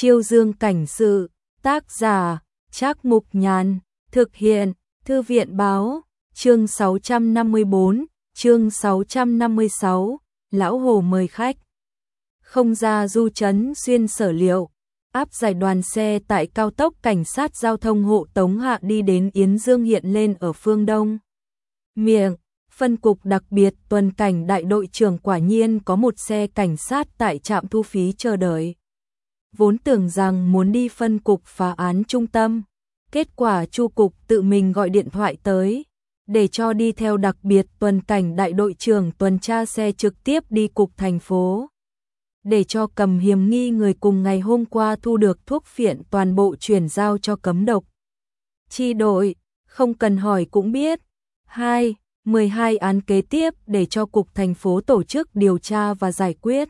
Chiêu Dương cảnh sự, tác giả, Trác Mục Nhàn, thực hiện, Thư viện báo, chương 654, chương 656, Lão Hồ mời khách. Không ra Du Trấn Xuyên sở liệu, áp giải đoàn xe tại cao tốc cảnh sát giao thông hộ tống hạ đi đến Yến Dương hiện lên ở phương Đông. Miệng, phân cục đặc biệt tuần cảnh đại đội trưởng quả nhiên có một xe cảnh sát tại trạm thu phí chờ đợi. Vốn tưởng rằng muốn đi phân cục phá án trung tâm, kết quả Chu cục tự mình gọi điện thoại tới, để cho đi theo đặc biệt tuần cảnh đại đội trưởng tuần tra xe trực tiếp đi cục thành phố. Để cho cầm hiểm nghi người cùng ngày hôm qua thu được thuốc phiện toàn bộ chuyển giao cho cấm độc chi đội, không cần hỏi cũng biết. 12 án kế tiếp để cho cục thành phố tổ chức điều tra và giải quyết.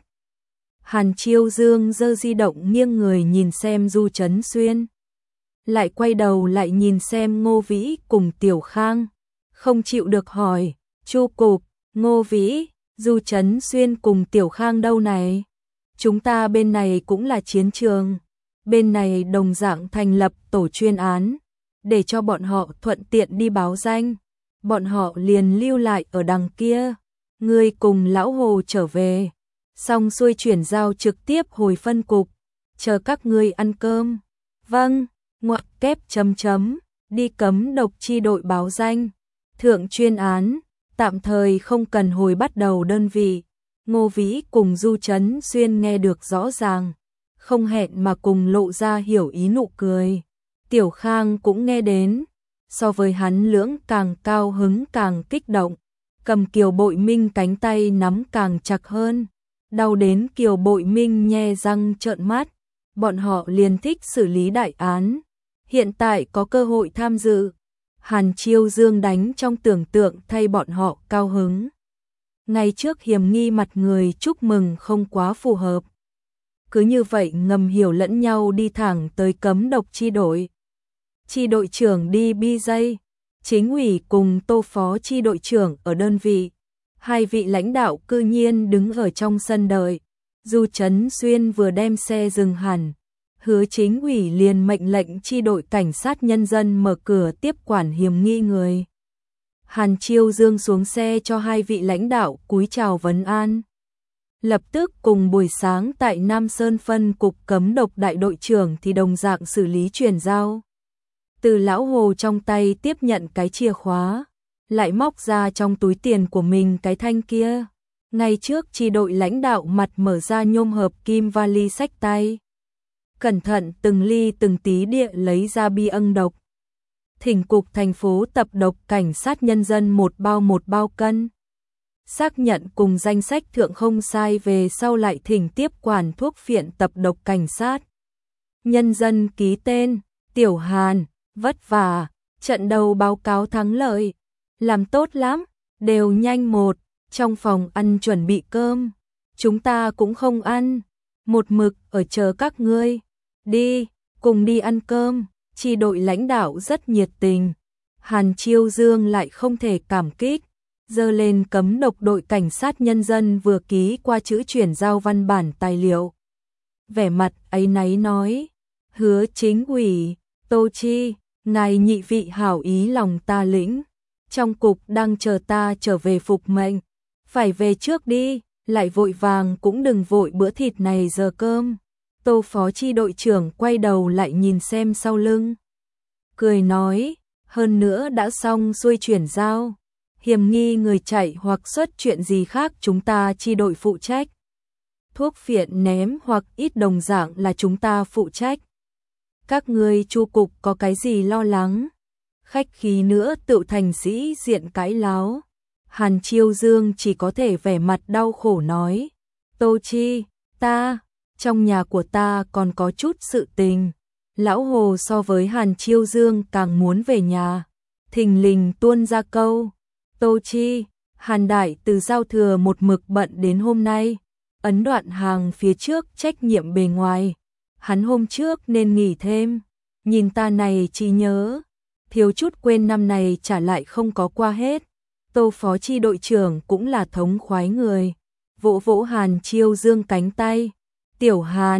Hàn Chiêu Dương giơ di động nghiêng người nhìn xem Du Trấn Xuyên, lại quay đầu lại nhìn xem Ngô Vĩ cùng Tiểu Khang, không chịu được hỏi, Chu cục, Ngô Vĩ, Du Trấn Xuyên cùng Tiểu Khang đâu này? Chúng ta bên này cũng là chiến trường, bên này đồng dạng thành lập tổ chuyên án, để cho bọn họ thuận tiện đi báo danh, bọn họ liền lưu lại ở đằng kia, ngươi cùng Lão Hồ trở về, xong xuôi chuyển giao trực tiếp hồi phân cục, chờ các ngươi ăn cơm. Vâng, ngoặc kép chấm chấm, đi cấm độc chi đội báo danh, thượng chuyên án, tạm thời không cần hồi bắt đầu đơn vị. Ngô Vĩ cùng Du Trấn Xuyên nghe được rõ ràng, không hẹn mà cùng lộ ra hiểu ý nụ cười. Tiểu Khang cũng nghe đến, so với hắn lưỡng càng cao hứng càng kích động, cầm Kiều Bội Minh cánh tay nắm càng chặt hơn, đau đến Kiều Bội Minh nhe răng trợn mắt, bọn họ liền thích xử lý đại án, hiện tại có cơ hội tham dự. Hàn Chiêu Dương đánh trong tưởng tượng thay bọn họ cao hứng. Ngày trước hiểm nghi mặt người chúc mừng không quá phù hợp. Cứ như vậy ngầm hiểu lẫn nhau đi thẳng tới cấm độc chi đội. Chi đội trưởng đi BJ, chính ủy cùng Tô phó chi đội trưởng ở đơn vị. Hai vị lãnh đạo cư nhiên đứng ở trong sân đợi. Du Trấn Xuyên vừa đem xe dừng hẳn, Hứa chính ủy liền mệnh lệnh chi đội cảnh sát nhân dân mở cửa tiếp quản hiểm nghi người. Hàn Chiêu Dương xuống xe cho hai vị lãnh đạo cúi chào vấn an. Lập tức cùng buổi sáng tại Nam Sơn phân cục cấm độc đại đội trưởng thì đồng dạng xử lý chuyển giao. Từ Lão Hồ trong tay tiếp nhận cái chìa khóa, lại móc ra trong túi tiền của mình cái thanh kia. Ngay trước chi đội lãnh đạo mặt mở ra nhôm hợp kim vali xách tay. Cẩn thận từng ly từng tí địa lấy ra bi âng độc. Thỉnh cục thành phố tập độc cảnh sát nhân dân một bao cân. Xác nhận cùng danh sách thượng không sai về sau lại thỉnh tiếp quản thuốc phiện tập độc cảnh sát. Nhân dân ký tên, Tiểu Hàn, vất vả, trận đầu báo cáo thắng lợi. Làm tốt lắm, đều nhanh một, trong phòng ăn chuẩn bị cơm. Chúng ta cũng không ăn, một mực ở chờ các ngươi. Đi, cùng đi ăn cơm. Chi đội lãnh đạo rất nhiệt tình. Hàn Chiêu Dương lại không thể cảm kích, giơ lên cấm độc đội cảnh sát nhân dân vừa ký qua chữ chuyển giao văn bản tài liệu. Vẻ mặt áy náy nói, Hứa chính ủy, Tô Chi, ngài nhị vị hảo ý lòng ta lĩnh, trong cục đang chờ ta trở về phục mệnh, phải về trước đi, lại vội vàng cũng đừng vội bữa thịt này giờ cơm. Tô phó chi đội trưởng quay đầu lại nhìn xem sau lưng, cười nói, hơn nữa đã xong xuôi chuyển giao, hiểm nghi người chạy hoặc xuất chuyện gì khác chúng ta chi đội phụ trách. Thuốc phiện ném hoặc ít đồng dạng là chúng ta phụ trách. Các ngươi Chu cục có cái gì lo lắng? Khách khí nữa tự thành sĩ diện cãi láo. Hàn Chiêu Dương chỉ có thể vẻ mặt đau khổ nói, Tô Chi, trong nhà của ta còn có chút sự tình. Lão Hồ so với Hàn Chiêu Dương càng muốn về nhà, thình lình tuôn ra câu, Tô Chi, Hàn Đại từ giao thừa một mực bận đến hôm nay, ấn đoạn hàng phía trước trách nhiệm bề ngoài, hắn hôm trước nên nghỉ thêm, nhìn ta này chỉ nhớ, thiếu chút quên năm này trả lại không có qua hết. Tô phó chi đội trưởng cũng là thống khoái người, vỗ vỗ Hàn Chiêu Dương cánh tay, Tiểu Hàn,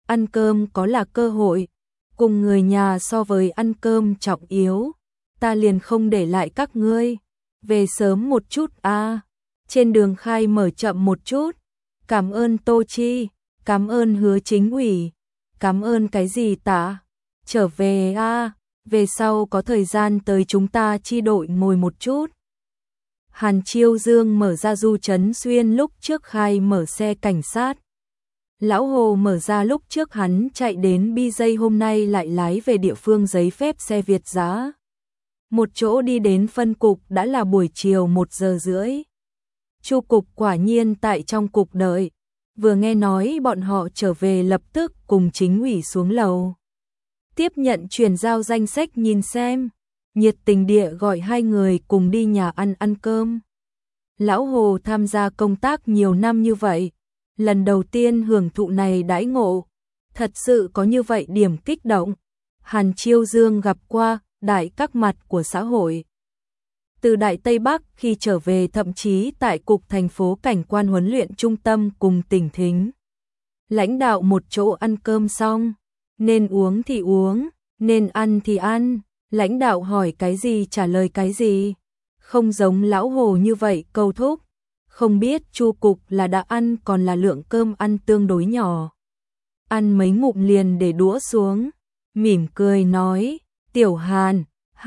ăn cơm có là cơ hội, cùng người nhà so với ăn cơm trọng yếu, ta liền không để lại các ngươi, về sớm một chút a. Trên đường khai mở chậm một chút, cảm ơn Tô Chi, cảm ơn Hứa Chính ủy, cảm ơn cái gì ta, trở về a, về sau có thời gian tới chúng ta chi đội ngồi một chút. Hàn Chiêu Dương mở ra Du Trấn Xuyên lúc trước khai mở xe cảnh sát. Lão Hồ mở ra lúc trước hắn chạy đến BJ hôm nay lại lái về địa phương giấy phép xe Việt giá. Một chỗ đi đến phân cục đã là buổi chiều 1 giờ rưỡi. Chu cục quả nhiên tại trong cục đợi, vừa nghe nói bọn họ trở về lập tức cùng chính ủy xuống lầu. Tiếp nhận chuyển giao danh sách nhìn xem, nhiệt tình địa gọi hai người cùng đi nhà ăn cơm. Lão Hồ tham gia công tác nhiều năm như vậy, lần đầu tiên hưởng thụ này đãi ngộ, thật sự có như vậy điểm kích động. Hàn Chiêu Dương gặp qua đại các mặt của xã hội. Từ Đại Tây Bắc khi trở về thậm chí tại cục thành phố cảnh quan huấn luyện trung tâm cùng tỉnh Thính. Lãnh đạo một chỗ ăn cơm xong, nên uống thì uống, nên ăn thì ăn, lãnh đạo hỏi cái gì trả lời cái gì, không giống Lão Hồ như vậy câu thúc. Không biết Chu cục là đã ăn còn là lượng cơm ăn tương đối nhỏ. Ăn mấy ngụm liền để đũa xuống, mỉm cười nói, Tiểu Hàn,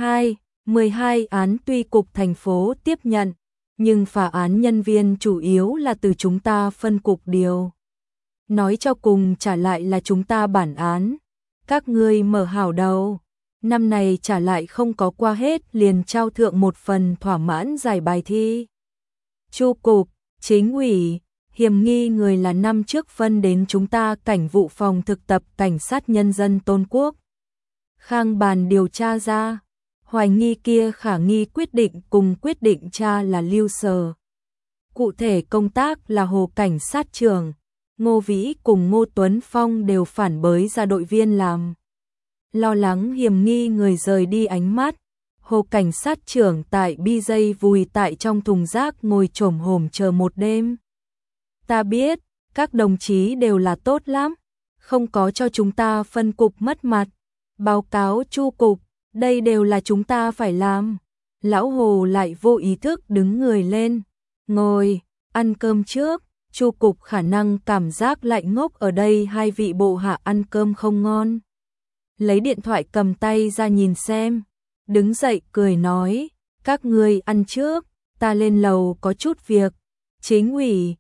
12 án tuy cục thành phố tiếp nhận, nhưng phá án nhân viên chủ yếu là từ chúng ta phân cục điều. Nói cho cùng trả lại là chúng ta bản án. Các ngươi mở hảo đầu, năm này trả lại không có qua hết liền trao thượng một phần thỏa mãn giải bài thi. Chu cục, chính ủy, hiểm nghi người là năm trước phân đến chúng ta cảnh vụ phòng thực tập cảnh sát nhân dân Tôn Quốc. Khang bàn điều tra ra, hoài nghi kia khả nghi quyết định cùng quyết định tra là Lưu Sở. Cụ thể công tác là Hồ cảnh sát trưởng, Ngô Vĩ cùng Ngô Tuấn Phong đều phản bới ra đội viên làm. Lo lắng hiểm nghi người rời đi ánh mắt, Hồ cảnh sát trưởng tại BJ vùi tại trong thùng rác ngồi chồm hổm chờ một đêm. Ta biết, các đồng chí đều là tốt lắm, không có cho chúng ta phân cục mất mặt. Báo cáo Chu cục, đây đều là chúng ta phải làm. Lão Hồ lại vô ý thức đứng người lên, ngồi, ăn cơm trước. Chu cục khả năng cảm giác lại ngốc ở đây hai vị bộ hạ ăn cơm không ngon. Lấy điện thoại cầm tay ra nhìn xem, đứng dậy cười nói, các ngươi ăn trước, ta lên lầu có chút việc. Chính ủy,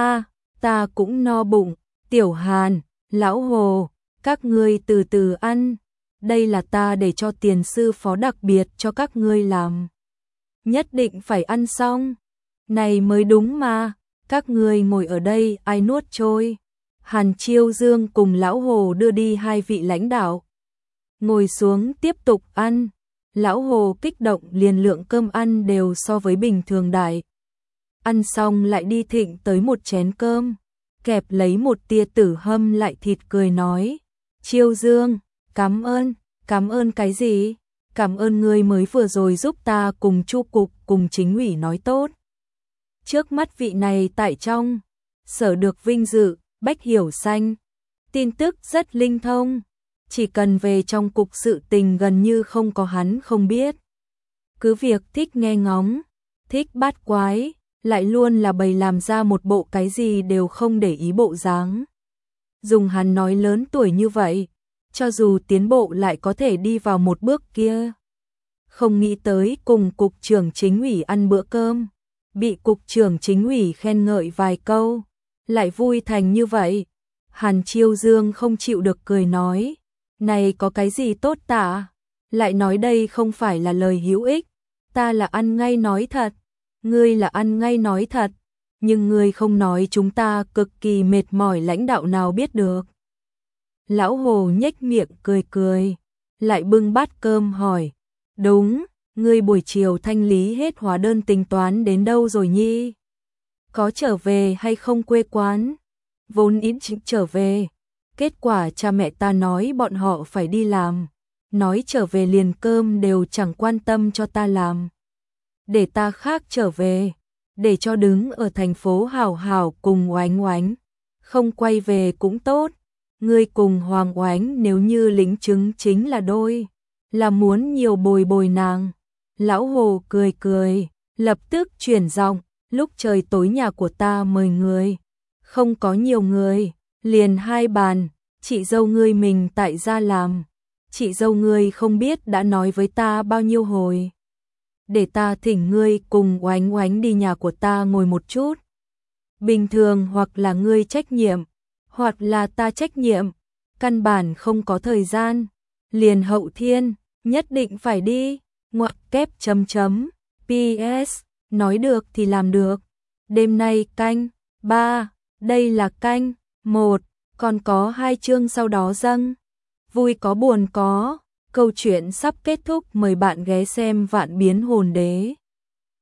ta cũng no bụng. Tiểu Hàn, Lão Hồ, các ngươi từ từ ăn, đây là ta để cho tiền sư phó đặc biệt cho các ngươi làm. Nhất định phải ăn xong, này mới đúng mà. Các người ngồi ở đây ai nuốt trôi. Hàn Chiêu Dương cùng Lão Hồ đưa đi hai vị lãnh đạo. Ngồi xuống tiếp tục ăn. Lão Hồ kích động liền lượng cơm ăn đều so với bình thường đại. Ăn xong lại đi thịnh tới một chén cơm, kẹp lấy một tia tử hâm lại thịt cười nói. Chiêu Dương, cảm ơn cái gì? Cảm ơn ngươi mới vừa rồi giúp ta cùng Chu cục cùng chính ủy nói tốt. Trước mắt vị này tại trong sở được vinh dự, Bách Hiểu Xanh, tin tức rất linh thông, chỉ cần về trong cục sự tình gần như không có hắn không biết. Cứ việc thích nghe ngóng, thích bát quái, lại luôn là bày làm ra một bộ cái gì đều không để ý bộ dáng. Dùng hắn nói lớn tuổi như vậy, cho dù tiến bộ lại có thể đi vào một bước kia. Không nghĩ tới cùng cục trưởng chính ủy ăn bữa cơm, bị cục trưởng chính ủy khen ngợi vài câu, lại vui thành như vậy. Hàn Chiêu Dương không chịu được cười nói, này có cái gì tốt tả, lại nói đây không phải là lời hữu ích, ta là ăn ngay nói thật, ngươi là ăn ngay nói thật, nhưng ngươi không nói chúng ta cực kỳ mệt mỏi lãnh đạo nào biết được. Lão Hồ nhếch miệng cười cười, lại bưng bát cơm hỏi, đúng, ngươi buổi chiều thanh lý hết hóa đơn tính toán đến đâu rồi nhi? Có trở về hay không quê quán? Vốn ý chính trở về, kết quả cha mẹ ta nói bọn họ phải đi làm, nói trở về liền cơm đều chẳng quan tâm cho ta làm. Để ta khác trở về, để cho đứng ở thành phố hảo hảo cùng oánh oánh, không quay về cũng tốt. ngươi cùng Hoàng Oánh nếu như lính chứng chính là đôi, là muốn nhiều bồi bồi nàng. Lão Hồ cười cười, lập tức chuyển giọng, lúc trời tối nhà của ta mời người, không có nhiều người, liền 2 bàn, chị dâu ngươi mình tại gia làm. Chị dâu ngươi không biết đã nói với ta bao nhiêu hồi. Để ta thỉnh ngươi cùng Oánh Oánh đi nhà của ta ngồi một chút. Bình thường hoặc là ngươi trách nhiệm, hoặc là ta trách nhiệm, căn bản không có thời gian. Liền Hậu Thiên, nhất định phải đi, ngoặc kép chấm chấm, PS, nói được thì làm được. Đêm nay canh 3, đây là canh 1, còn có 2 chương sau đó dâng. Vui có buồn có, câu chuyện sắp kết thúc, mời bạn ghé xem Vạn Biến Hồn Đế.